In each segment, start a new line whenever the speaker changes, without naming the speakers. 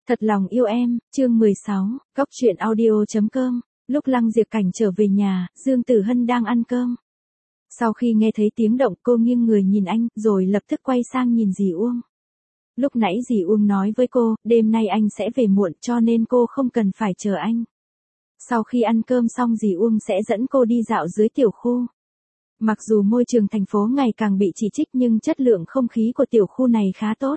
Thật lòng yêu em, chương 16, Cóc truyện audio.com. Lúc Lăng Diệp Cảnh trở về nhà, Dương Tử Hân đang ăn cơm. Sau khi nghe thấy tiếng động, cô nghiêng người nhìn anh, rồi lập tức quay sang nhìn dì Uông. Lúc nãy dì Uông nói với cô, đêm nay anh sẽ về muộn cho nên cô không cần phải chờ anh. Sau khi ăn cơm xong dì Uông sẽ dẫn cô đi dạo dưới tiểu khu. Mặc dù môi trường thành phố ngày càng bị chỉ trích nhưng chất lượng không khí của tiểu khu này khá tốt.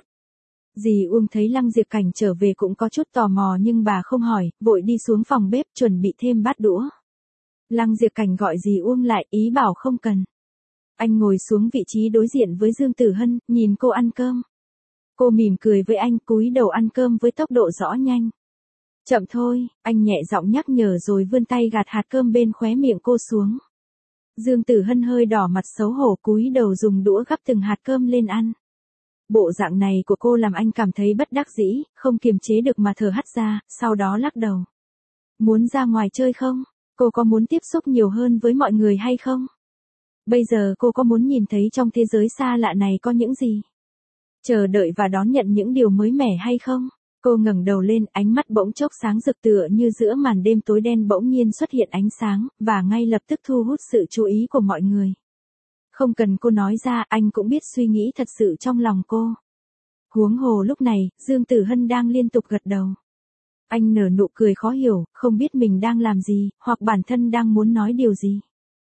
Dì Uông thấy Lăng Diệp Cảnh trở về cũng có chút tò mò nhưng bà không hỏi, vội đi xuống phòng bếp chuẩn bị thêm bát đũa. Lăng Diệp Cảnh gọi dì Uông lại, ý bảo không cần. Anh ngồi xuống vị trí đối diện với Dương Tử Hân, nhìn cô ăn cơm. Cô mỉm cười với anh, cúi đầu ăn cơm với tốc độ rõ nhanh. Chậm thôi, anh nhẹ giọng nhắc nhở rồi vươn tay gạt hạt cơm bên khóe miệng cô xuống. Dương Tử Hân hơi đỏ mặt xấu hổ cúi đầu dùng đũa gắp từng hạt cơm lên ăn. Bộ dạng này của cô làm anh cảm thấy bất đắc dĩ, không kiềm chế được mà thở hắt ra, sau đó lắc đầu. Muốn ra ngoài chơi không? Cô có muốn tiếp xúc nhiều hơn với mọi người hay không? Bây giờ cô có muốn nhìn thấy trong thế giới xa lạ này có những gì? Chờ đợi và đón nhận những điều mới mẻ hay không? Cô ngẩng đầu lên, ánh mắt bỗng chốc sáng rực tựa như giữa màn đêm tối đen bỗng nhiên xuất hiện ánh sáng, và ngay lập tức thu hút sự chú ý của mọi người. Không cần cô nói ra, anh cũng biết suy nghĩ thật sự trong lòng cô. Huống hồ lúc này, Dương Tử Hân đang liên tục gật đầu. Anh nở nụ cười khó hiểu, không biết mình đang làm gì, hoặc bản thân đang muốn nói điều gì.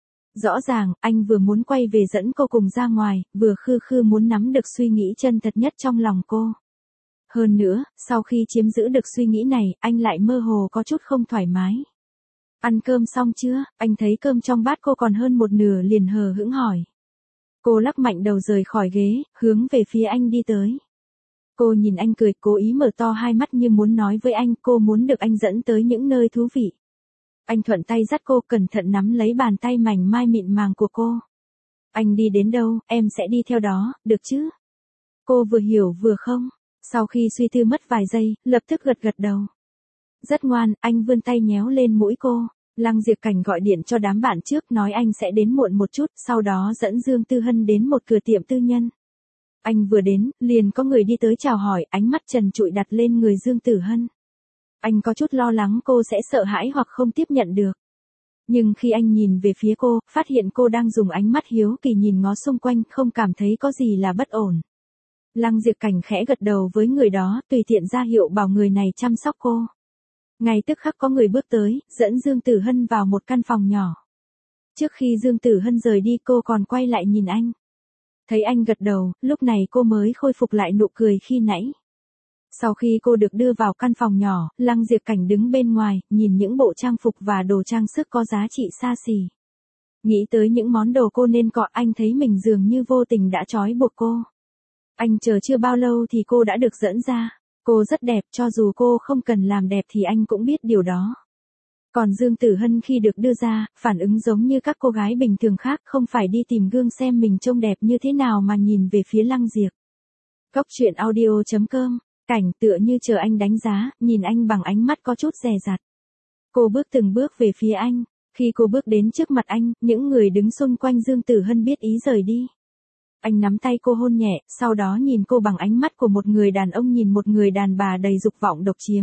Rõ ràng, anh vừa muốn quay về dẫn cô cùng ra ngoài, vừa khư khư muốn nắm được suy nghĩ chân thật nhất trong lòng cô. Hơn nữa, sau khi chiếm giữ được suy nghĩ này, anh lại mơ hồ có chút không thoải mái. Ăn cơm xong chưa? Anh thấy cơm trong bát cô còn hơn một nửa liền hờ hững hỏi. Cô lắc mạnh đầu rời khỏi ghế, hướng về phía anh đi tới. Cô nhìn anh cười, cố ý mở to hai mắt như muốn nói với anh, cô muốn được anh dẫn tới những nơi thú vị. Anh thuận tay dắt cô, cẩn thận nắm lấy bàn tay mảnh mai mịn màng của cô. Anh đi đến đâu, em sẽ đi theo đó, được chứ? Cô vừa hiểu vừa không. Sau khi suy tư mất vài giây, lập tức gật gật đầu. Rất ngoan, anh vươn tay nhéo lên mũi cô. Lăng Diệp Cảnh gọi điện cho đám bạn trước nói anh sẽ đến muộn một chút, sau đó dẫn Dương Tư Hân đến một cửa tiệm tư nhân. Anh vừa đến, liền có người đi tới chào hỏi, ánh mắt trần trụi đặt lên người Dương Tử Hân. Anh có chút lo lắng cô sẽ sợ hãi hoặc không tiếp nhận được. Nhưng khi anh nhìn về phía cô, phát hiện cô đang dùng ánh mắt hiếu kỳ nhìn ngó xung quanh, không cảm thấy có gì là bất ổn. Lăng Diệp Cảnh khẽ gật đầu với người đó, tùy tiện ra hiệu bảo người này chăm sóc cô. Ngay tức khắc có người bước tới, dẫn Dương Tử Hân vào một căn phòng nhỏ. Trước khi Dương Tử Hân rời đi cô còn quay lại nhìn anh. Thấy anh gật đầu, lúc này cô mới khôi phục lại nụ cười khi nãy. Sau khi cô được đưa vào căn phòng nhỏ, Lăng Diệp Cảnh đứng bên ngoài, nhìn những bộ trang phục và đồ trang sức có giá trị xa xỉ. Nghĩ tới những món đồ cô nên có, anh thấy mình dường như vô tình đã trói buộc cô. Anh chờ chưa bao lâu thì cô đã được dẫn ra. Cô rất đẹp, cho dù cô không cần làm đẹp thì anh cũng biết điều đó. Còn Dương Tử Hân khi được đưa ra, phản ứng giống như các cô gái bình thường khác, không phải đi tìm gương xem mình trông đẹp như thế nào mà nhìn về phía Lăng Diệp. Cóc truyện audio.com, Cảnh tựa như chờ anh đánh giá, nhìn anh bằng ánh mắt có chút dè dặt. Cô bước từng bước về phía anh. Khi cô bước đến trước mặt anh, những người đứng xung quanh Dương Tử Hân biết ý rời đi. Anh nắm tay cô hôn nhẹ, sau đó nhìn cô bằng ánh mắt của một người đàn ông nhìn một người đàn bà đầy dục vọng độc chiếm.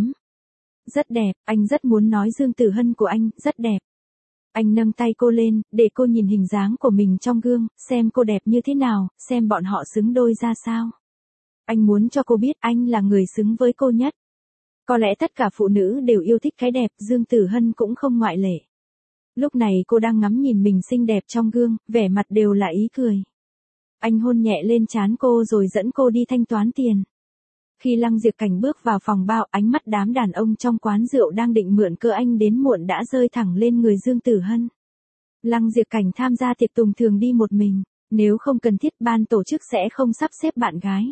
Rất đẹp, anh rất muốn nói Dương Tử Hân của anh, rất đẹp. Anh nâng tay cô lên, để cô nhìn hình dáng của mình trong gương, xem cô đẹp như thế nào, xem bọn họ xứng đôi ra sao. Anh muốn cho cô biết anh là người xứng với cô nhất. Có lẽ tất cả phụ nữ đều yêu thích cái đẹp, Dương Tử Hân cũng không ngoại lệ. Lúc này cô đang ngắm nhìn mình xinh đẹp trong gương, vẻ mặt đều là ý cười. Anh hôn nhẹ lên trán cô rồi dẫn cô đi thanh toán tiền. Khi Lăng Diệp Cảnh bước vào phòng bao, ánh mắt đám đàn ông trong quán rượu đang định mượn cơ anh đến muộn đã rơi thẳng lên người Dương Tử Hân. Lăng Diệp Cảnh tham gia tiệc tùng thường đi một mình, nếu không cần thiết ban tổ chức sẽ không sắp xếp bạn gái.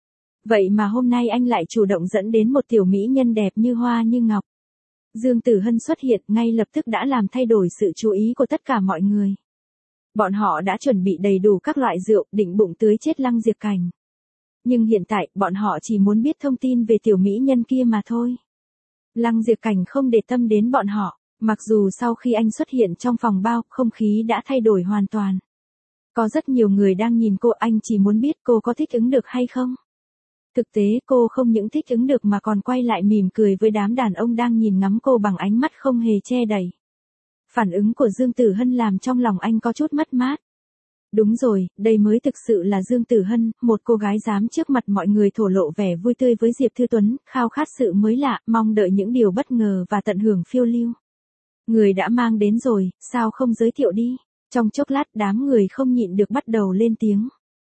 Vậy mà hôm nay anh lại chủ động dẫn đến một tiểu mỹ nhân đẹp như hoa như ngọc. Dương Tử Hân xuất hiện ngay lập tức đã làm thay đổi sự chú ý của tất cả mọi người. Bọn họ đã chuẩn bị đầy đủ các loại rượu, định bụng tưới chết Lăng Diệp Cảnh. Nhưng hiện tại, bọn họ chỉ muốn biết thông tin về tiểu mỹ nhân kia mà thôi. Lăng Diệp Cảnh không để tâm đến bọn họ, mặc dù sau khi anh xuất hiện trong phòng bao, không khí đã thay đổi hoàn toàn. Có rất nhiều người đang nhìn cô, anh chỉ muốn biết cô có thích ứng được hay không. Thực tế cô không những thích ứng được mà còn quay lại mỉm cười với đám đàn ông đang nhìn ngắm cô bằng ánh mắt không hề che đậy. Phản ứng của Dương Tử Hân làm trong lòng anh có chút mất mát. Đúng rồi, đây mới thực sự là Dương Tử Hân, một cô gái dám trước mặt mọi người thổ lộ vẻ vui tươi với Diệp Thư Tuấn, khao khát sự mới lạ, mong đợi những điều bất ngờ và tận hưởng phiêu lưu. Người đã mang đến rồi, sao không giới thiệu đi? Trong chốc lát đám người không nhịn được bắt đầu lên tiếng.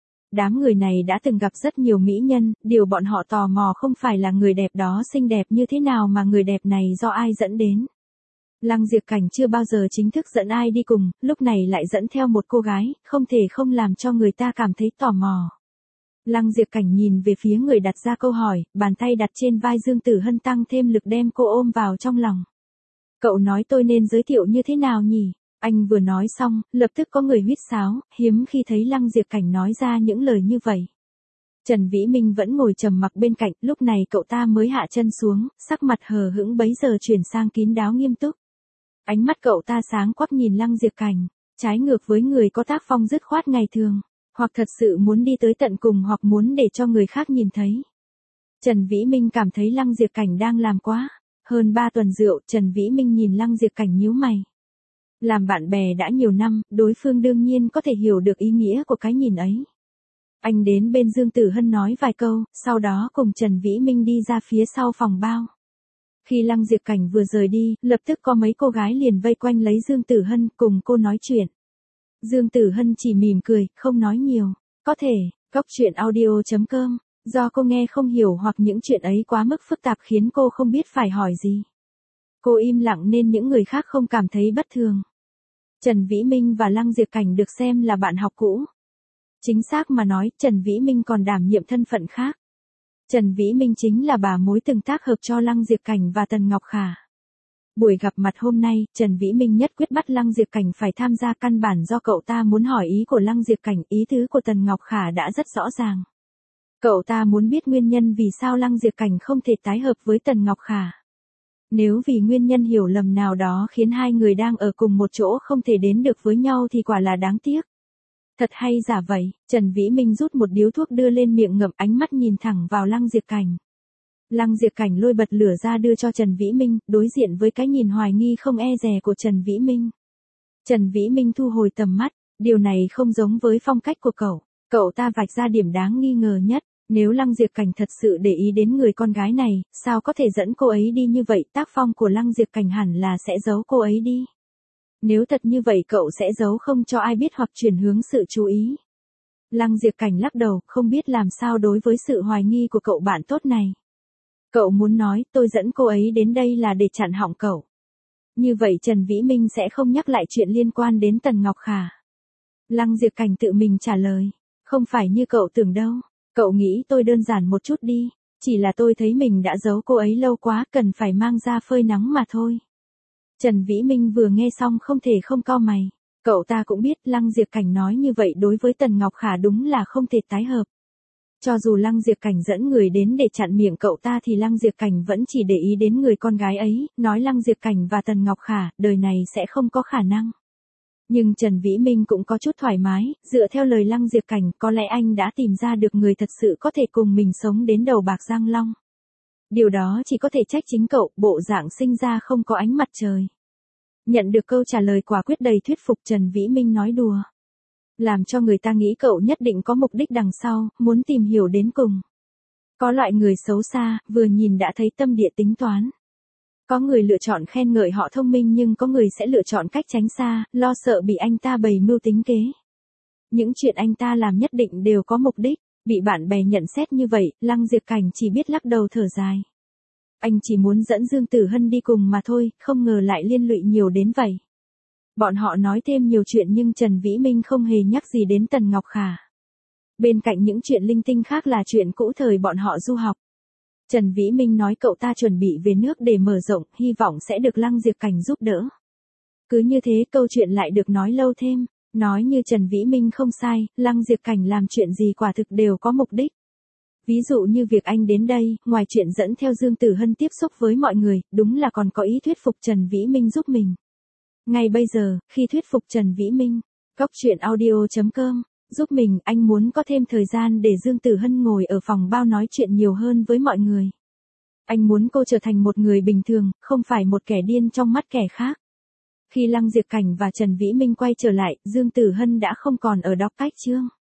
Đám người này đã từng gặp rất nhiều mỹ nhân, điều bọn họ tò mò không phải là người đẹp đó xinh đẹp như thế nào mà người đẹp này do ai dẫn đến. Lăng Diệp Cảnh chưa bao giờ chính thức dẫn ai đi cùng, lúc này lại dẫn theo một cô gái, không thể không làm cho người ta cảm thấy tò mò. Lăng Diệp Cảnh nhìn về phía người đặt ra câu hỏi, bàn tay đặt trên vai Dương Tử Hân tăng thêm lực đem cô ôm vào trong lòng. Cậu nói tôi nên giới thiệu như thế nào nhỉ? Anh vừa nói xong, lập tức có người huýt sáo, hiếm khi thấy Lăng Diệp Cảnh nói ra những lời như vậy. Trần Vĩ Minh vẫn ngồi trầm mặc bên cạnh, lúc này cậu ta mới hạ chân xuống, sắc mặt hờ hững bấy giờ chuyển sang kín đáo nghiêm túc. Ánh mắt cậu ta sáng quắc nhìn Lăng Diệp Cảnh, trái ngược với người có tác phong dứt khoát ngày thường, hoặc thật sự muốn đi tới tận cùng hoặc muốn để cho người khác nhìn thấy. Trần Vĩ Minh cảm thấy Lăng Diệp Cảnh đang làm quá. Hơn 3 tuần rượu, Trần Vĩ Minh nhìn Lăng Diệp Cảnh nhíu mày. Làm bạn bè đã nhiều năm, đối phương đương nhiên có thể hiểu được ý nghĩa của cái nhìn ấy. Anh đến bên Dương Tử Hân nói vài câu, sau đó cùng Trần Vĩ Minh đi ra phía sau phòng bao. Khi Lăng Diệp Cảnh vừa rời đi, lập tức có mấy cô gái liền vây quanh lấy Dương Tử Hân cùng cô nói chuyện. Dương Tử Hân chỉ mỉm cười, không nói nhiều. Có thể, coctruyện.audio.com, do cô nghe không hiểu hoặc những chuyện ấy quá mức phức tạp khiến cô không biết phải hỏi gì. Cô im lặng nên những người khác không cảm thấy bất thường. Trần Vĩ Minh và Lăng Diệp Cảnh được xem là bạn học cũ. Chính xác mà nói, Trần Vĩ Minh còn đảm nhiệm thân phận khác. Trần Vĩ Minh chính là bà mối từng tác hợp cho Lăng Diệp Cảnh và Tần Ngọc Khả. Buổi gặp mặt hôm nay, Trần Vĩ Minh nhất quyết bắt Lăng Diệp Cảnh phải tham gia, căn bản do cậu ta muốn hỏi ý của Lăng Diệp Cảnh, ý tứ của Tần Ngọc Khả đã rất rõ ràng. Cậu ta muốn biết nguyên nhân vì sao Lăng Diệp Cảnh không thể tái hợp với Tần Ngọc Khả. Nếu vì nguyên nhân hiểu lầm nào đó khiến hai người đang ở cùng một chỗ không thể đến được với nhau thì quả là đáng tiếc. Thật hay giả vậy, Trần Vĩ Minh rút một điếu thuốc đưa lên miệng ngậm, ánh mắt nhìn thẳng vào Lăng Diệp Cảnh. Lăng Diệp Cảnh lôi bật lửa ra đưa cho Trần Vĩ Minh, đối diện với cái nhìn hoài nghi không e dè của Trần Vĩ Minh. Trần Vĩ Minh thu hồi tầm mắt, điều này không giống với phong cách của cậu. Cậu ta vạch ra điểm đáng nghi ngờ nhất. Nếu Lăng Diệp Cảnh thật sự để ý đến người con gái này, sao có thể dẫn cô ấy đi như vậy? Tác phong của Lăng Diệp Cảnh hẳn là sẽ giấu cô ấy đi. Nếu thật như vậy cậu sẽ giấu không cho ai biết hoặc chuyển hướng sự chú ý. Lăng Diệp Cảnh lắc đầu, không biết làm sao đối với sự hoài nghi của cậu bạn tốt này. Cậu muốn nói, tôi dẫn cô ấy đến đây là để chặn họng cậu. Như vậy Trần Vĩ Minh sẽ không nhắc lại chuyện liên quan đến Tần Ngọc Khả. Lăng Diệp Cảnh tự mình trả lời, không phải như cậu tưởng đâu. Cậu nghĩ tôi đơn giản một chút đi, chỉ là tôi thấy mình đã giấu cô ấy lâu quá, cần phải mang ra phơi nắng mà thôi. Trần Vĩ Minh vừa nghe xong không thể không cau mày. Cậu ta cũng biết Lăng Diệp Cảnh nói như vậy đối với Tần Ngọc Khả đúng là không thể tái hợp. Cho dù Lăng Diệp Cảnh dẫn người đến để chặn miệng cậu ta thì Lăng Diệp Cảnh vẫn chỉ để ý đến người con gái ấy, nói Lăng Diệp Cảnh và Tần Ngọc Khả, đời này sẽ không có khả năng. Nhưng Trần Vĩ Minh cũng có chút thoải mái, dựa theo lời Lăng Diệp Cảnh, có lẽ anh đã tìm ra được người thật sự có thể cùng mình sống đến đầu bạc răng long. Điều đó chỉ có thể trách chính cậu, bộ dạng sinh ra không có ánh mặt trời. Nhận được câu trả lời quả quyết đầy thuyết phục, Trần Vĩ Minh nói đùa. Làm cho người ta nghĩ cậu nhất định có mục đích đằng sau, muốn tìm hiểu đến cùng. Có loại người xấu xa, vừa nhìn đã thấy tâm địa tính toán. Có người lựa chọn khen ngợi họ thông minh nhưng có người sẽ lựa chọn cách tránh xa, lo sợ bị anh ta bày mưu tính kế. Những chuyện anh ta làm nhất định đều có mục đích, bị bạn bè nhận xét như vậy, Lăng Diệp Cảnh chỉ biết lắc đầu thở dài. Anh chỉ muốn dẫn Dương Tử Hân đi cùng mà thôi, không ngờ lại liên lụy nhiều đến vậy. Bọn họ nói thêm nhiều chuyện nhưng Trần Vĩ Minh không hề nhắc gì đến Tần Ngọc Khả. Bên cạnh những chuyện linh tinh khác là chuyện cũ thời bọn họ du học. Trần Vĩ Minh nói cậu ta chuẩn bị về nước để mở rộng, hy vọng sẽ được Lăng Diệp Cảnh giúp đỡ. Cứ như thế câu chuyện lại được nói lâu thêm, nói như Trần Vĩ Minh không sai, Lăng Diệp Cảnh làm chuyện gì quả thực đều có mục đích. Ví dụ như việc anh đến đây, ngoài chuyện dẫn theo Dương Tử Hân tiếp xúc với mọi người, đúng là còn có ý thuyết phục Trần Vĩ Minh giúp mình. Ngay bây giờ, khi thuyết phục Trần Vĩ Minh, coctruyện.audio.com Giúp mình, anh muốn có thêm thời gian để Dương Tử Hân ngồi ở phòng bao nói chuyện nhiều hơn với mọi người. Anh muốn cô trở thành một người bình thường, không phải một kẻ điên trong mắt kẻ khác. Khi Lăng Diệp Cảnh và Trần Vĩ Minh quay trở lại, Dương Tử Hân đã không còn ở Đọc Cách Trương.